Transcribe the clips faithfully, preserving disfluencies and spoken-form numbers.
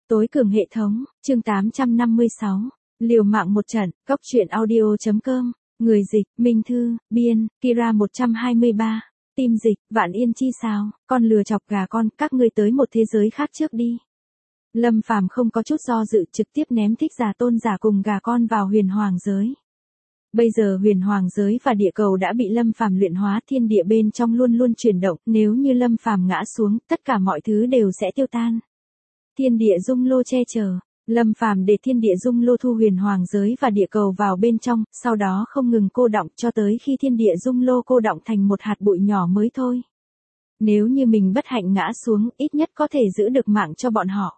Tối cường hệ thống, chương tám trăm năm mươi sáu. Liều mạng một trận, cóc truyện audio.com. Người dịch, Minh Thư, biên, Kira một trăm hai mươi ba. Tim dịch, Vạn Yên Chi sao, con lừa chọc gà con, các ngươi tới một thế giới khác trước đi. Lâm Phàm không có chút do dự trực tiếp ném thích giả tôn giả cùng gà con vào huyền hoàng giới. Bây giờ huyền hoàng giới và địa cầu đã bị Lâm Phàm luyện hóa, thiên địa bên trong luôn luôn chuyển động, nếu như Lâm Phàm ngã xuống, tất cả mọi thứ đều sẽ tiêu tan. Thiên địa dung lô che chở, Lâm Phàm để thiên địa dung lô thu huyền hoàng giới và địa cầu vào bên trong, sau đó không ngừng cô đọng cho tới khi thiên địa dung lô cô đọng thành một hạt bụi nhỏ mới thôi. Nếu như mình bất hạnh ngã xuống, ít nhất có thể giữ được mạng cho bọn họ.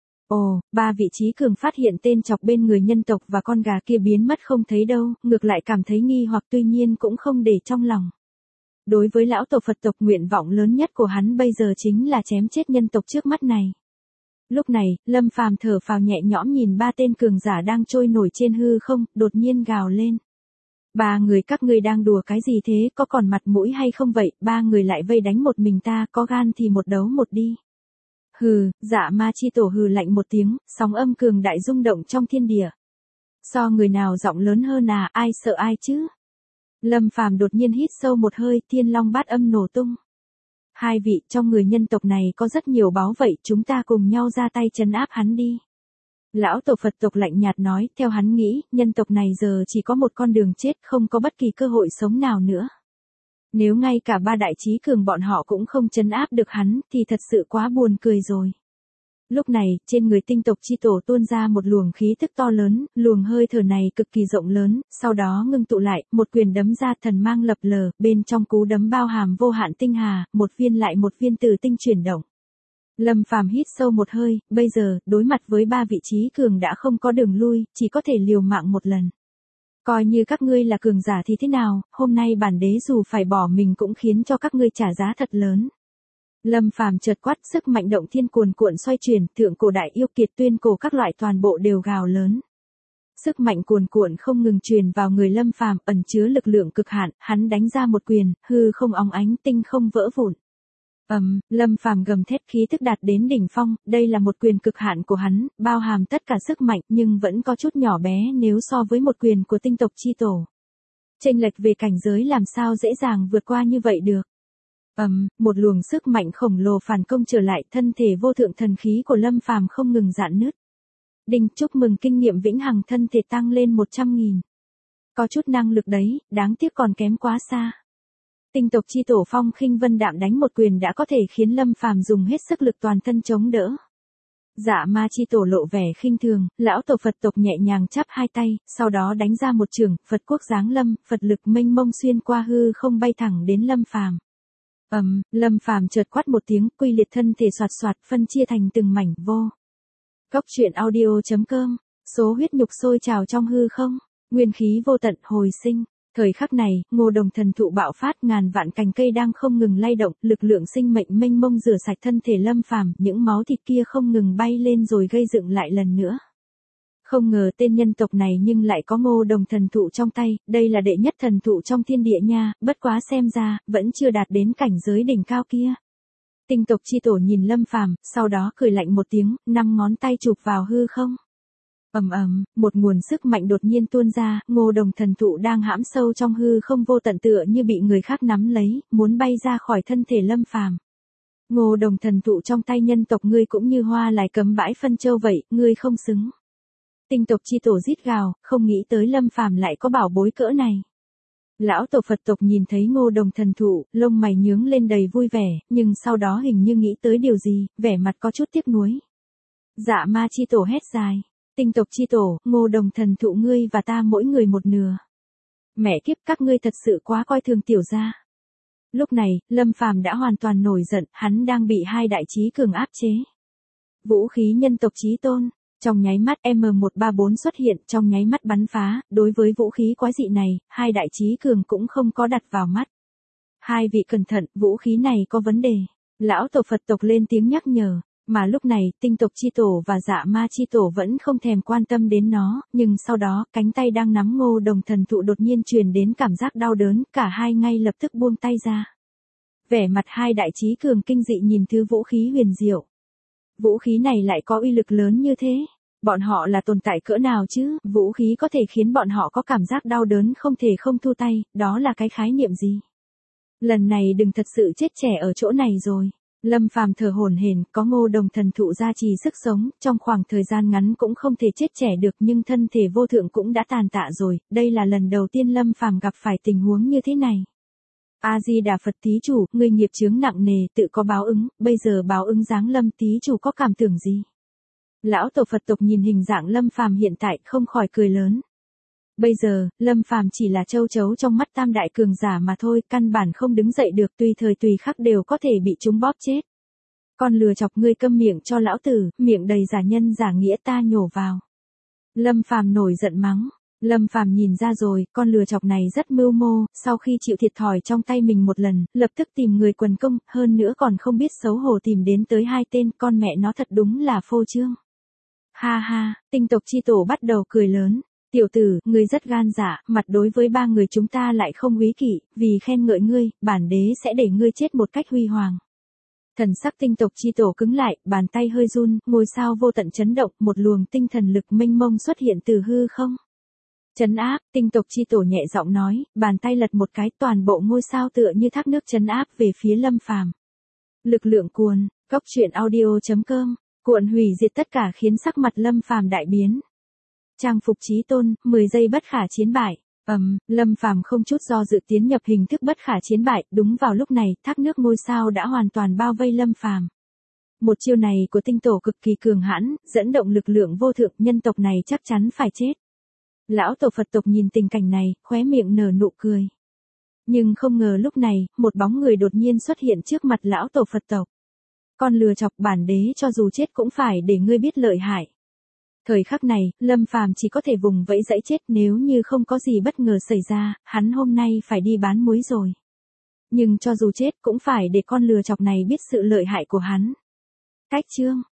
Ồ, ba vị trí cường phát hiện tên chọc bên người nhân tộc và con gà kia biến mất không thấy đâu, ngược lại cảm thấy nghi hoặc, tuy nhiên cũng không để trong lòng. Đối với lão tổ Phật tộc, nguyện vọng lớn nhất của hắn bây giờ chính là chém chết nhân tộc trước mắt này. Lúc này, Lâm Phàm thở phào nhẹ nhõm nhìn ba tên cường giả đang trôi nổi trên hư không, đột nhiên gào lên. Ba người các ngươi đang đùa cái gì thế, có còn mặt mũi hay không vậy, ba người lại vây đánh một mình ta, có gan thì một đấu một đi. Hừ, Dạ Ma Chi Tổ hừ lạnh một tiếng, sóng âm cường đại rung động trong thiên địa. So người nào giọng lớn hơn à, ai sợ ai chứ? Lâm Phàm đột nhiên hít sâu một hơi, thiên long bát âm nổ tung. Hai vị, trong người nhân tộc này có rất nhiều báu vậy, chúng ta cùng nhau ra tay trấn áp hắn đi. Lão tổ Phật tộc lạnh nhạt nói, theo hắn nghĩ, nhân tộc này giờ chỉ có một con đường chết, không có bất kỳ cơ hội sống nào nữa. Nếu ngay cả ba đại chí cường bọn họ cũng không trấn áp được hắn, thì thật sự quá buồn cười rồi. Lúc này, trên người tinh tộc chi tổ tuôn ra một luồng khí tức to lớn, luồng hơi thở này cực kỳ rộng lớn, sau đó ngưng tụ lại, một quyền đấm ra, thần mang lập lờ, bên trong cú đấm bao hàm vô hạn tinh hà, một viên lại một viên tử tinh chuyển động. Lâm Phàm hít sâu một hơi, bây giờ, đối mặt với ba vị chí cường đã không có đường lui, chỉ có thể liều mạng một lần. Coi như các ngươi là cường giả thì thế nào, hôm nay bản đế dù phải bỏ mình cũng khiến cho các ngươi trả giá thật lớn. Lâm Phàm chợt quát, sức mạnh động thiên cuồn cuộn xoay chuyển, thượng cổ đại yêu, kiệt tuyên cổ các loại toàn bộ đều gào lớn. Sức mạnh cuồn cuộn không ngừng truyền vào người Lâm Phàm, ẩn chứa lực lượng cực hạn, hắn đánh ra một quyền, hư không óng ánh, tinh không vỡ vụn. Ầm, um, Lâm Phàm gầm thét, khí tức đạt đến đỉnh phong, đây là một quyền cực hạn của hắn, bao hàm tất cả sức mạnh nhưng vẫn có chút nhỏ bé nếu so với một quyền của tinh tộc chi tổ. Chênh lệch về cảnh giới làm sao dễ dàng vượt qua như vậy được. Ầm, um, một luồng sức mạnh khổng lồ phản công trở lại, thân thể vô thượng thần khí của Lâm Phàm không ngừng rạn nứt. Đinh, chúc mừng kinh nghiệm vĩnh hằng thân thể tăng lên một trăm nghìn. Có chút năng lực đấy, đáng tiếc còn kém quá xa. Tinh tộc chi tổ Phong Khinh Vân Đạm đánh một quyền đã có thể khiến Lâm Phàm dùng hết sức lực toàn thân chống đỡ. Dạ Ma Chi Tổ lộ vẻ khinh thường, lão tổ Phật tộc nhẹ nhàng chắp hai tay, sau đó đánh ra một chưởng, Phật quốc giáng lâm, Phật lực mênh mông xuyên qua hư không bay thẳng đến Lâm Phàm. Ầm, um, Lâm Phàm chợt quát một tiếng, quy liệt thân thể xoạt xoạt phân chia thành từng mảnh vô. Cóc truyện audio.com, số huyết nhục sôi trào trong hư không, nguyên khí vô tận hồi sinh. Thời khắc này, Ngô Đồng thần thụ bạo phát, ngàn vạn cành cây đang không ngừng lay động, lực lượng sinh mệnh mênh mông rửa sạch thân thể Lâm Phàm, những máu thịt kia không ngừng bay lên rồi gây dựng lại lần nữa. Không ngờ tên nhân tộc này nhưng lại có Ngô Đồng thần thụ trong tay, đây là đệ nhất thần thụ trong thiên địa nha, bất quá xem ra, vẫn chưa đạt đến cảnh giới đỉnh cao kia. Tinh tộc chi tổ nhìn Lâm Phàm, sau đó cười lạnh một tiếng, năm ngón tay chụp vào hư không. Ầm ầm, một nguồn sức mạnh đột nhiên tuôn ra, Ngô Đồng thần thụ đang hãm sâu trong hư không vô tận tựa như bị người khác nắm lấy, muốn bay ra khỏi thân thể Lâm Phàm. Ngô Đồng thần thụ trong tay nhân tộc ngươi cũng như hoa lại cấm bãi phân châu vậy, ngươi không xứng. Tinh tộc chi tổ rít gào, không nghĩ tới Lâm Phàm lại có bảo bối cỡ này. Lão tổ Phật tộc nhìn thấy Ngô Đồng thần thụ, lông mày nhướng lên đầy vui vẻ, nhưng sau đó hình như nghĩ tới điều gì, vẻ mặt có chút tiếc nuối. Dạ Ma Chi tổ hét dài. Tinh tộc chi tổ, Ngô Đồng thần thụ ngươi và ta mỗi người một nửa. Mẹ kiếp, các ngươi thật sự quá coi thường tiểu gia. Lúc này, Lâm Phàm đã hoàn toàn nổi giận, hắn đang bị hai đại chí cường áp chế. Vũ khí nhân tộc chí tôn, trong nháy mắt M một ba bốn xuất hiện, trong nháy mắt bắn phá, đối với vũ khí quái dị này, hai đại chí cường cũng không có đặt vào mắt. Hai vị cẩn thận, vũ khí này có vấn đề. Lão tổ Phật tộc lên tiếng nhắc nhở. Mà lúc này, tinh tộc chi tổ và dạ ma chi tổ vẫn không thèm quan tâm đến nó, nhưng sau đó, cánh tay đang nắm Ngô Đồng thần thụ đột nhiên truyền đến cảm giác đau đớn, cả hai ngay lập tức buông tay ra. Vẻ mặt hai đại chí cường kinh dị nhìn thứ vũ khí huyền diệu. Vũ khí này lại có uy lực lớn như thế. Bọn họ là tồn tại cỡ nào chứ, vũ khí có thể khiến bọn họ có cảm giác đau đớn không thể không thu tay, đó là cái khái niệm gì? Lần này đừng thật sự chết trẻ ở chỗ này rồi. Lâm Phàm thở hổn hển, có Ngô Đồng thần thụ gia trì sức sống, trong khoảng thời gian ngắn cũng không thể chết trẻ được nhưng thân thể vô thượng cũng đã tàn tạ rồi, đây là lần đầu tiên Lâm Phàm gặp phải tình huống như thế này. A Di Đà Phật thí chủ, ngươi nghiệp chướng nặng nề, tự có báo ứng, bây giờ báo ứng giáng lâm thí chủ có cảm tưởng gì? Lão tổ Phật tộc nhìn hình dạng Lâm Phàm hiện tại không khỏi cười lớn. Bây giờ, Lâm Phàm chỉ là châu chấu trong mắt tam đại cường giả mà thôi, căn bản không đứng dậy được, tùy thời tùy khắc đều có thể bị chúng bóp chết. Con lừa chọc, ngươi câm miệng cho lão tử, miệng đầy giả nhân giả nghĩa ta nhổ vào. Lâm Phàm nổi giận mắng. Lâm Phàm nhìn ra rồi, con lừa chọc này rất mưu mô, sau khi chịu thiệt thòi trong tay mình một lần, lập tức tìm người quần công, hơn nữa còn không biết xấu hổ tìm đến tới hai tên, con mẹ nó thật đúng là phô trương. Ha ha, tinh tộc chi tổ bắt đầu cười lớn. Tiểu tử, ngươi rất gan dạ, mặt đối với ba người chúng ta lại không úy kỵ, vì khen ngợi ngươi, bản đế sẽ để ngươi chết một cách huy hoàng. Thần sắc tinh tộc chi tổ cứng lại, bàn tay hơi run, ngôi sao vô tận chấn động, một luồng tinh thần lực mênh mông xuất hiện từ hư không. Chấn áp, tinh tộc chi tổ nhẹ giọng nói, bàn tay lật một cái, toàn bộ ngôi sao tựa như thác nước chấn áp về phía Lâm Phàm. Lực lượng cuồn, cốc truyện audio chấm com, cuộn hủy diệt tất cả khiến sắc mặt Lâm Phàm đại biến. Trang phục chí tôn, mười giây bất khả chiến bại. Ầm, um, Lâm Phàm không chút do dự tiến nhập hình thức bất khả chiến bại, đúng vào lúc này, thác nước ngôi sao đã hoàn toàn bao vây Lâm Phàm. Một chiêu này của tinh tổ cực kỳ cường hãn, dẫn động lực lượng vô thượng, nhân tộc này chắc chắn phải chết. Lão tổ Phật tộc nhìn tình cảnh này, khóe miệng nở nụ cười. Nhưng không ngờ lúc này, một bóng người đột nhiên xuất hiện trước mặt lão tổ Phật tộc. Con lừa chọc, bản đế cho dù chết cũng phải để ngươi biết lợi hại. Thời khắc này, Lâm Phàm chỉ có thể vùng vẫy dãy chết, nếu như không có gì bất ngờ xảy ra, hắn hôm nay phải đi bán muối rồi. Nhưng cho dù chết cũng phải để con lừa chọc này biết sự lợi hại của hắn. Cách chương